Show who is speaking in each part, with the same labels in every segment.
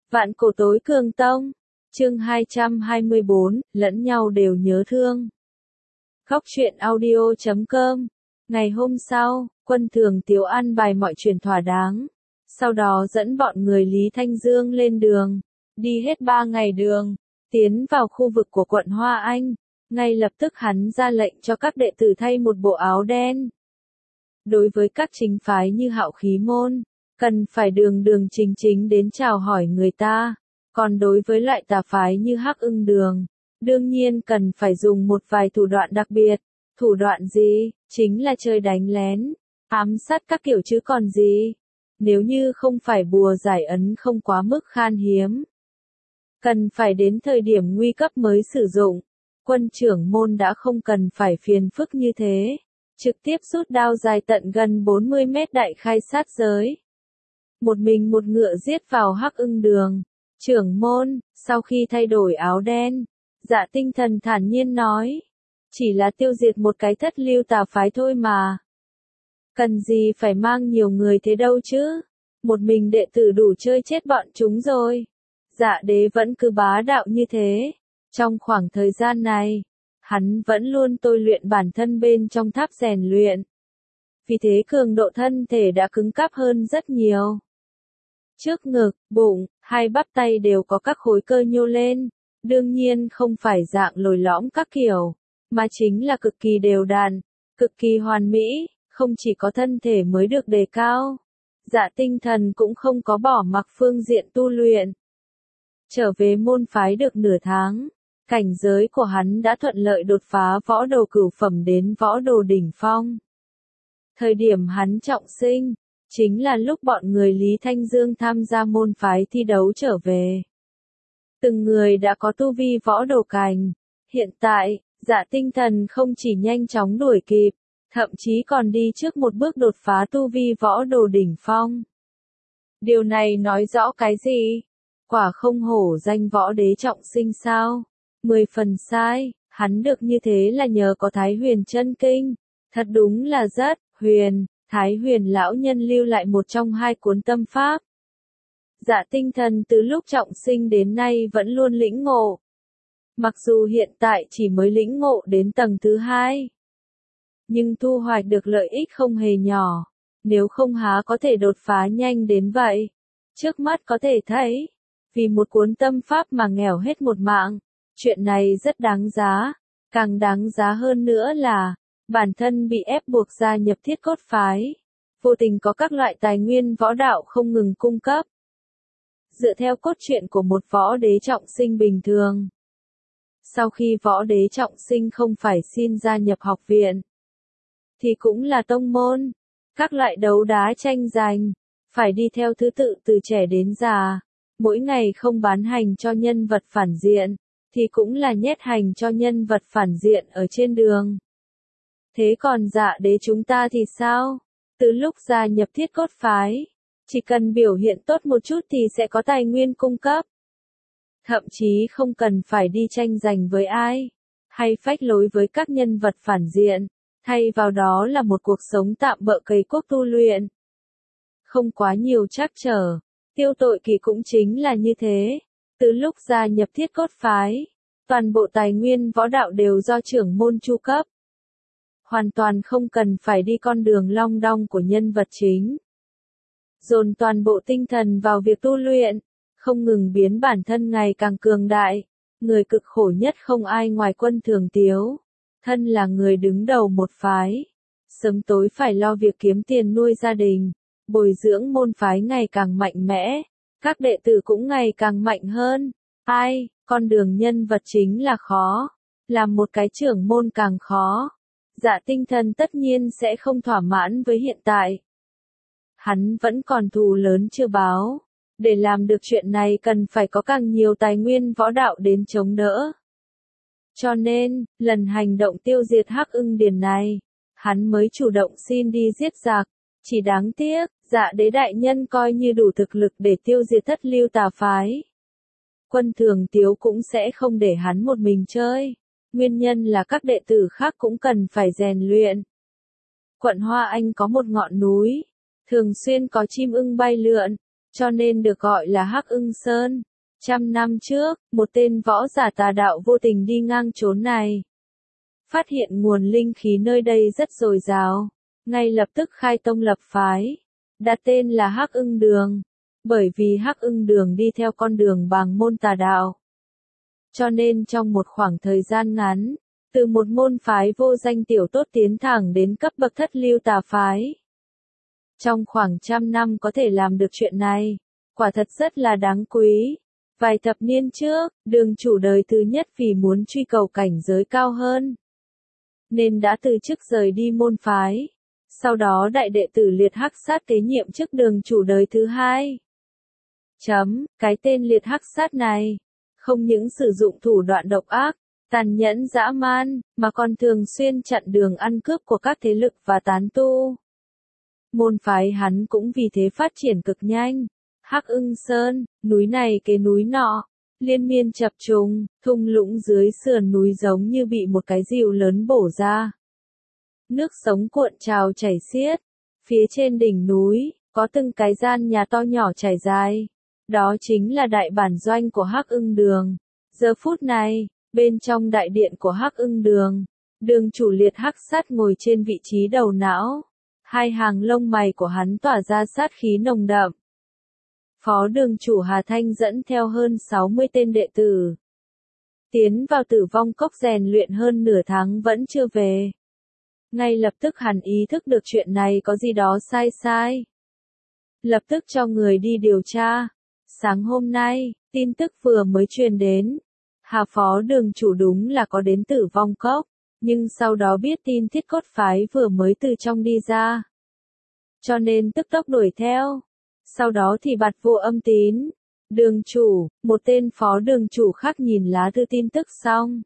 Speaker 1: Vạn cổ tối cường tông. Chương 224, lẫn nhau đều nhớ thương. Góc truyện audio.com. Ngày hôm sau, Quân Thường Tiếu an bài mọi chuyện thỏa đáng. Sau đó dẫn bọn người Lý Thanh Dương lên đường. Đi hết 3 ngày đường, tiến vào khu vực của quận Hoa Anh. Ngay lập tức hắn ra lệnh cho các đệ tử thay một bộ áo đen. Đối với các chính phái như Hạo Khí Môn, cần phải đường đường chính chính đến chào hỏi người ta. Còn đối với loại tà phái như Hắc Ưng Đường, đương nhiên cần phải dùng một vài thủ đoạn đặc biệt. Thủ đoạn gì? Chính là chơi đánh lén, ám sát các kiểu chứ còn gì. Nếu như không phải bùa giải ấn không quá mức khan hiếm, cần phải đến thời điểm nguy cấp mới sử dụng. Quân trưởng môn đã không cần phải phiền phức như thế, trực tiếp rút đao dài tận gần 40 mét đại khai sát giới. Một mình một ngựa giết vào Hắc Ưng Đường. Trưởng môn, sau khi thay đổi áo đen, Dạ Tinh Thần thản nhiên nói, chỉ là tiêu diệt một cái thất lưu tà phái thôi mà. Cần gì phải mang nhiều người thế đâu chứ, một mình đệ tử đủ chơi chết bọn chúng rồi. Dạ đế vẫn cứ bá đạo như thế. Trong khoảng thời gian này, hắn vẫn luôn tôi luyện bản thân bên trong tháp rèn luyện. Vì thế cường độ thân thể đã cứng cáp hơn rất nhiều. Trước ngực, bụng, hai bắp tay đều có các khối cơ nhô lên. Đương nhiên không phải dạng lồi lõm các kiểu, mà chính là cực kỳ đều đặn, cực kỳ hoàn mỹ. Không chỉ có thân thể mới được đề cao, Dạ Tinh Thần cũng không có bỏ mặc phương diện tu luyện. Trở về môn phái được nửa tháng, cảnh giới của hắn đã thuận lợi đột phá võ đồ cửu phẩm đến võ đồ đỉnh phong. Thời điểm hắn trọng sinh, chính là lúc bọn người Lý Thanh Dương tham gia môn phái thi đấu trở về. Từng người đã có tu vi võ đồ cành. Hiện tại, Dạ Tinh Thần không chỉ nhanh chóng đuổi kịp, thậm chí còn đi trước một bước đột phá tu vi võ đồ đỉnh phong. Điều này nói rõ cái gì? Quả không hổ danh võ đế trọng sinh sao? 10 phần sai, hắn được như thế là nhờ có Thái Huyền chân kinh. Thật đúng là rất huyền. Thái Huyền lão nhân lưu lại một trong 2 cuốn tâm pháp. Dạ Tinh Thần từ lúc trọng sinh đến nay vẫn luôn lĩnh ngộ. Mặc dù hiện tại chỉ mới lĩnh ngộ đến tầng thứ 2, nhưng thu hoạch được lợi ích không hề nhỏ. Nếu không há có thể đột phá nhanh đến vậy. Trước mắt có thể thấy, vì một cuốn tâm pháp mà nghèo hết một mạng, chuyện này rất đáng giá. Càng đáng giá hơn nữa là, bản thân bị ép buộc gia nhập Thiết Cốt phái, vô tình có các loại tài nguyên võ đạo không ngừng cung cấp. Dựa theo cốt truyện của một võ đế trọng sinh bình thường, sau khi võ đế trọng sinh không phải xin gia nhập học viện, thì cũng là tông môn, các loại đấu đá tranh giành, phải đi theo thứ tự từ trẻ đến già. Mỗi ngày không bán hành cho nhân vật phản diện, thì cũng là nhét hành cho nhân vật phản diện ở trên đường. Thế còn Dạ đế chúng ta thì sao? Từ lúc gia nhập Thiết Cốt phái, chỉ cần biểu hiện tốt một chút thì sẽ có tài nguyên cung cấp. Thậm chí không cần phải đi tranh giành với ai, hay phách lối với các nhân vật phản diện, thay vào đó là một cuộc sống tạm bợ cày cuốc tu luyện. Không quá nhiều trắc trở. Tiêu Tội Kỳ cũng chính là như thế. Từ lúc gia nhập Thiết Cốt phái, toàn bộ tài nguyên võ đạo đều do trưởng môn chu cấp. Hoàn toàn không cần phải đi con đường long đong của nhân vật chính. Dồn toàn bộ tinh thần vào việc tu luyện, không ngừng biến bản thân ngày càng cường đại. Người cực khổ nhất không ai ngoài Quân Thường Tiếu. Thân là người đứng đầu một phái, sớm tối phải lo việc kiếm tiền nuôi gia đình, bồi dưỡng môn phái ngày càng mạnh mẽ, các đệ tử cũng ngày càng mạnh hơn. Con đường nhân vật chính là khó, làm một cái trưởng môn càng khó. Dạ Tinh Thần tất nhiên sẽ không thỏa mãn với hiện tại. Hắn vẫn còn thù lớn chưa báo. Để làm được chuyện này cần phải có càng nhiều tài nguyên võ đạo đến chống đỡ. Cho nên, lần hành động tiêu diệt Hắc Ưng Điền này, hắn mới chủ động xin đi giết giặc. Chỉ đáng tiếc, Dạ đế đại nhân coi như đủ thực lực để tiêu diệt thất lưu tà phái. Quân Thường Tiếu cũng sẽ không để hắn một mình chơi. Nguyên nhân là các đệ tử khác cũng cần phải rèn luyện. Quận Hoa Anh có một ngọn núi, thường xuyên có chim ưng bay lượn, cho nên được gọi là Hắc Ưng Sơn. 100 năm trước, một tên võ giả tà đạo vô tình đi ngang chốn này. Phát hiện nguồn linh khí nơi đây rất dồi dào, ngay lập tức khai tông lập phái, đặt tên là Hắc Ưng Đường, bởi vì Hắc Ưng Đường đi theo con đường bàng môn tà đạo. Cho nên trong một khoảng thời gian ngắn, từ một môn phái vô danh tiểu tốt tiến thẳng đến cấp bậc thất lưu tà phái. Trong khoảng 100 năm có thể làm được chuyện này, quả thật rất là đáng quý. Vài thập niên trước, đường chủ đời thứ nhất vì muốn truy cầu cảnh giới cao hơn, nên đã từ chức rời đi môn phái. Sau đó đại đệ tử Liệt Hắc Sát kế nhiệm chức đường chủ đời thứ hai. Cái tên Liệt Hắc Sát này, không những sử dụng thủ đoạn độc ác, tàn nhẫn dã man, mà còn thường xuyên chặn đường ăn cướp của các thế lực và tán tu. Môn phái hắn cũng vì thế phát triển cực nhanh. Hắc Ưng Sơn, núi này kế núi nọ, liên miên chập trùng, thung lũng dưới sườn núi giống như bị một cái dìu lớn bổ ra. Nước sống cuộn trào chảy xiết, phía trên đỉnh núi, có từng cái gian nhà to nhỏ trải dài. Đó chính là đại bản doanh của Hắc Ưng Đường. Giờ phút này, bên trong đại điện của Hắc Ưng Đường, đường chủ Liệt Hắc Sát ngồi trên vị trí đầu não. Hai hàng lông mày của hắn tỏa ra sát khí nồng đậm. Phó đường chủ Hà Thanh dẫn theo hơn 60 tên đệ tử, tiến vào Tử Vong Cốc rèn luyện hơn nửa tháng vẫn chưa về. Ngay lập tức hắn ý thức được chuyện này có gì đó sai. Lập tức cho người đi điều tra. Sáng hôm nay, tin tức vừa mới truyền đến. Hà phó đường chủ đúng là có đến Tử Vong Cốc, nhưng sau đó biết tin Thiết Cốt phái vừa mới từ trong đi ra, cho nên tức tốc đuổi theo. Sau đó thì bạt vô âm tín. Đường chủ, một tên phó đường chủ khác nhìn lá thư tin tức xong,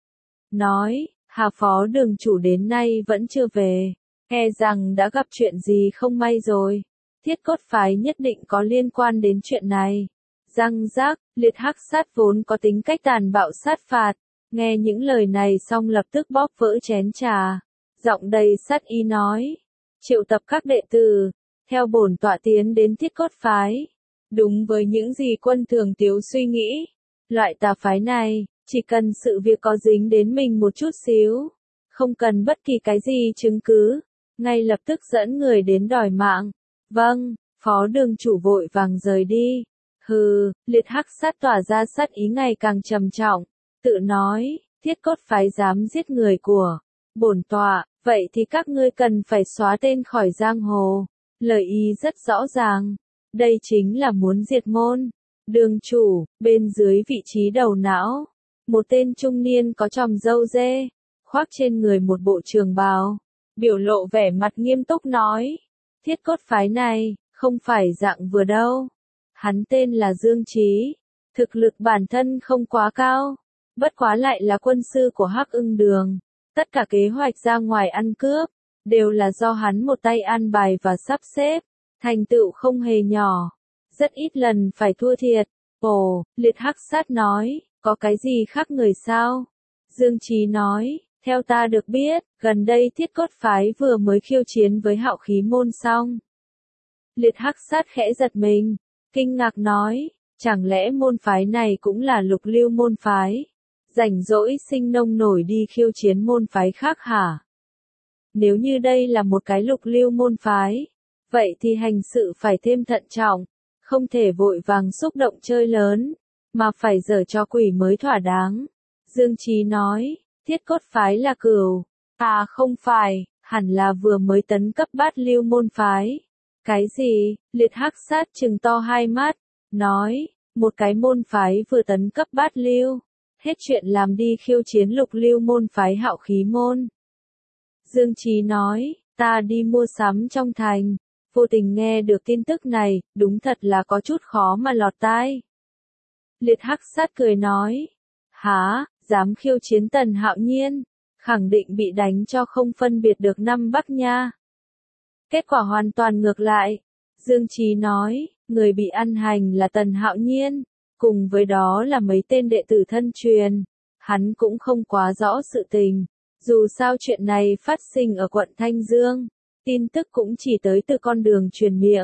Speaker 1: nói, Hà phó đường chủ đến nay vẫn chưa về, e rằng đã gặp chuyện gì không may rồi. Thiết Cốt phái nhất định có liên quan đến chuyện này. Răng rác, Liệt Hắc Sát vốn có tính cách tàn bạo sát phạt, nghe những lời này xong lập tức bóp vỡ chén trà, giọng đầy sát ý nói, triệu tập các đệ tử, theo bổn tọa tiến đến Thiết Cốt phái. Đúng với những gì Quân Thường Tiếu suy nghĩ, loại tà phái này, chỉ cần sự việc có dính đến mình một chút xíu, không cần bất kỳ cái gì chứng cứ, ngay lập tức dẫn người đến đòi mạng. Vâng, phó đường chủ vội vàng rời đi. Hừ, Liệt Hắc Sát tỏa ra sát ý ngày càng trầm trọng, tự nói, Thiết Cốt phái dám giết người của bổn tọa, vậy thì các ngươi cần phải xóa tên khỏi giang hồ. Lời ý rất rõ ràng, đây chính là muốn diệt môn. Đường chủ, bên dưới vị trí đầu não, một tên trung niên có chòm râu dê, khoác trên người một bộ trường bào, biểu lộ vẻ mặt nghiêm túc nói, Thiết Cốt phái này, không phải dạng vừa đâu. Hắn tên là Dương Chí, thực lực bản thân không quá cao, bất quá lại là quân sư của Hắc Ưng Đường. Tất cả kế hoạch ra ngoài ăn cướp, đều là do hắn một tay an bài và sắp xếp, thành tựu không hề nhỏ, rất ít lần phải thua thiệt. Ồ, Liệt Hắc Sát nói, có cái gì khác người sao? Dương Chí nói, theo ta được biết, gần đây Thiết Cốt phái vừa mới khiêu chiến với Hạo Khí môn xong. Liệt Hắc Sát khẽ giật mình, kinh ngạc nói, chẳng lẽ môn phái này cũng là lục lưu môn phái? Rảnh rỗi sinh nông nổi đi khiêu chiến môn phái khác hả? Nếu như đây là một cái lục lưu môn phái, vậy thì hành sự phải thêm thận trọng, không thể vội vàng xúc động chơi lớn, mà phải giở trò quỷ mới thỏa đáng. Dương Chí nói, Thiết Cốt phái là cửu, à không phải, hẳn là vừa mới tấn cấp bát lưu môn phái. Cái gì? Liệt Hắc Sát trừng to hai mắt, nói, một cái môn phái vừa tấn cấp bát lưu, hết chuyện làm đi khiêu chiến lục lưu môn phái Hạo Khí môn. Dương Chí nói, ta đi mua sắm trong thành, vô tình nghe được tin tức này, đúng thật là có chút khó mà lọt tai. Liệt Hắc Sát cười nói, hả, dám khiêu chiến Tần Hạo Nhiên, khẳng định bị đánh cho không phân biệt được Nam Bắc nha. Kết quả hoàn toàn ngược lại. Dương Chí nói, người bị ăn hành là Tần Hạo Nhiên, cùng với đó là mấy tên đệ tử thân truyền. Hắn cũng không quá rõ sự tình, dù sao chuyện này phát sinh ở quận Thanh Dương, tin tức cũng chỉ tới từ con đường truyền miệng.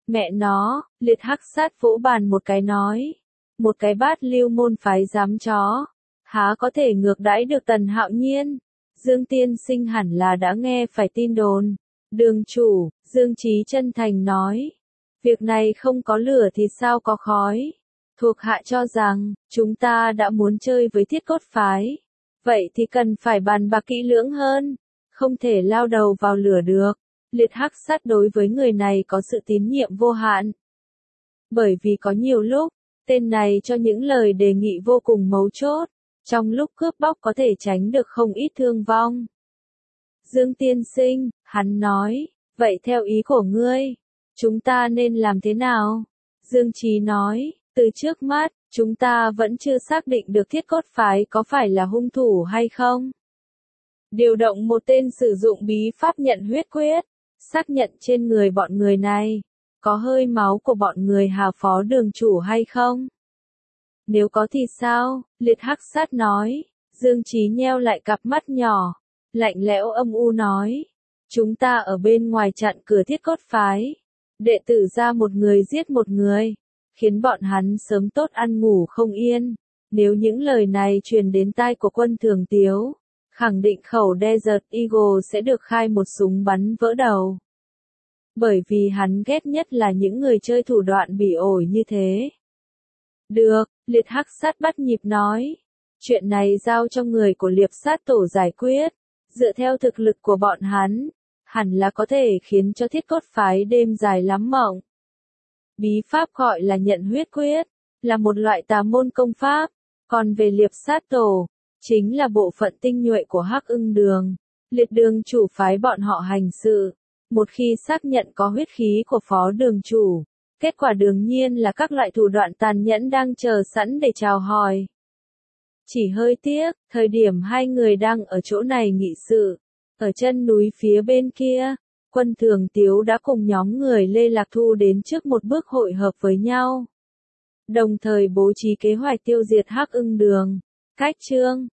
Speaker 1: Mẹ nó, Liệt Hắc Sát vỗ bàn một cái nói. Một cái bát Lưu môn phái dám chó. Há có thể ngược đãi được Tần Hạo Nhiên. Dương tiên sinh hẳn là đã nghe phải tin đồn. Đường chủ, Dương Chí chân thành nói. Việc này không có lửa thì sao có khói. Thuộc hạ cho rằng, chúng ta đã muốn chơi với Thiết Cốt phái. Vậy thì cần phải bàn bạc kỹ lưỡng hơn. Không thể lao đầu vào lửa được. Liệt Hắc Sát đối với người này có sự tín nhiệm vô hạn. Bởi vì có nhiều lúc, tên này cho những lời đề nghị vô cùng mấu chốt. Trong lúc cướp bóc có thể tránh được không ít thương vong. Dương tiên sinh, hắn nói, vậy theo ý của ngươi, chúng ta nên làm thế nào? Dương Chí nói, từ trước mắt, chúng ta vẫn chưa xác định được Thiết Cốt phái có phải là hung thủ hay không. Điều động một tên sử dụng bí pháp nhận huyết quyết, xác nhận trên người bọn người này, có hơi máu của bọn người Hà phó đường chủ hay không? Nếu có thì sao? Liệt Hắc Sát nói. Dương Chí nheo lại cặp mắt nhỏ, lạnh lẽo âm u nói. Chúng ta ở bên ngoài chặn cửa Thiết Cốt phái. Đệ tử ra một người giết một người, khiến bọn hắn sớm tốt ăn ngủ không yên. Nếu những lời này truyền đến tai của Quân Thường Tiếu, khẳng định khẩu Desert Eagle sẽ được khai một súng bắn vỡ đầu. Bởi vì hắn ghét nhất là những người chơi thủ đoạn bỉ ổi như thế. Được, Liệt Hắc Sát bắt nhịp nói. Chuyện này giao cho người của Liệp Sát Tổ giải quyết. Dựa theo thực lực của bọn hắn, hẳn là có thể khiến cho Thiết Cốt phái đêm dài lắm mộng. Bí pháp gọi là nhận huyết quyết, là một loại tà môn công pháp. Còn về Liệp Sát Tổ, chính là bộ phận tinh nhuệ của Hắc Ưng Đường. Liệt đường chủ phái bọn họ hành sự. Một khi xác nhận có huyết khí của phó đường chủ, kết quả đương nhiên là các loại thủ đoạn tàn nhẫn đang chờ sẵn để chào hỏi. Chỉ hơi tiếc, thời điểm hai người đang ở chỗ này nghị sự, ở chân núi phía bên kia, Quân Thường Tiếu đã cùng nhóm người Lê Lạc Thu đến trước một bước hội hợp với nhau. Đồng thời bố trí kế hoạch tiêu diệt Hắc Ưng Đường. Cách chương